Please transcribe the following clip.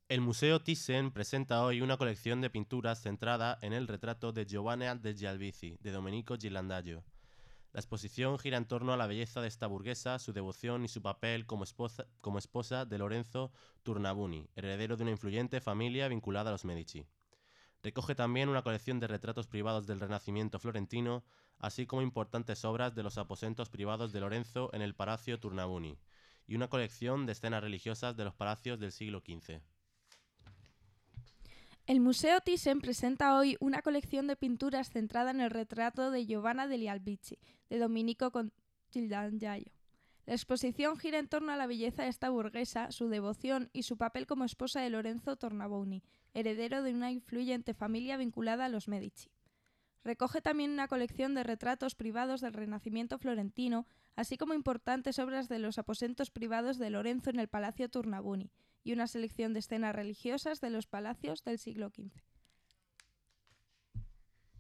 El Museo Thyssen presenta hoy una colección de pinturas centrada en el retrato de Giovanna degli Albizzi, de Domenico Ghirlandaio. La exposición gira en torno a la belleza de esta burguesa, su devoción y su papel como esposa de Lorenzo Turnabuni, heredero de una influyente familia vinculada a los Medici. Recoge también una colección de retratos privados del Renacimiento florentino, así como importantes obras de los aposentos privados de Lorenzo en el Palacio Turnabuni, y una colección de escenas religiosas de los palacios del siglo XV. El Museo Thyssen presenta hoy una colección de pinturas centrada en el retrato de Giovanna degli Albizzi, de Domenico Ghirlandaio. La exposición gira en torno a la belleza de esta burguesa, su devoción y su papel como esposa de Lorenzo Tornabuoni, heredero de una influyente familia vinculada a los Medici. Recoge también una colección de retratos privados del Renacimiento florentino, así como importantes obras de los aposentos privados de Lorenzo en el Palacio Turnabuni, y una selección de escenas religiosas de los palacios del siglo XV.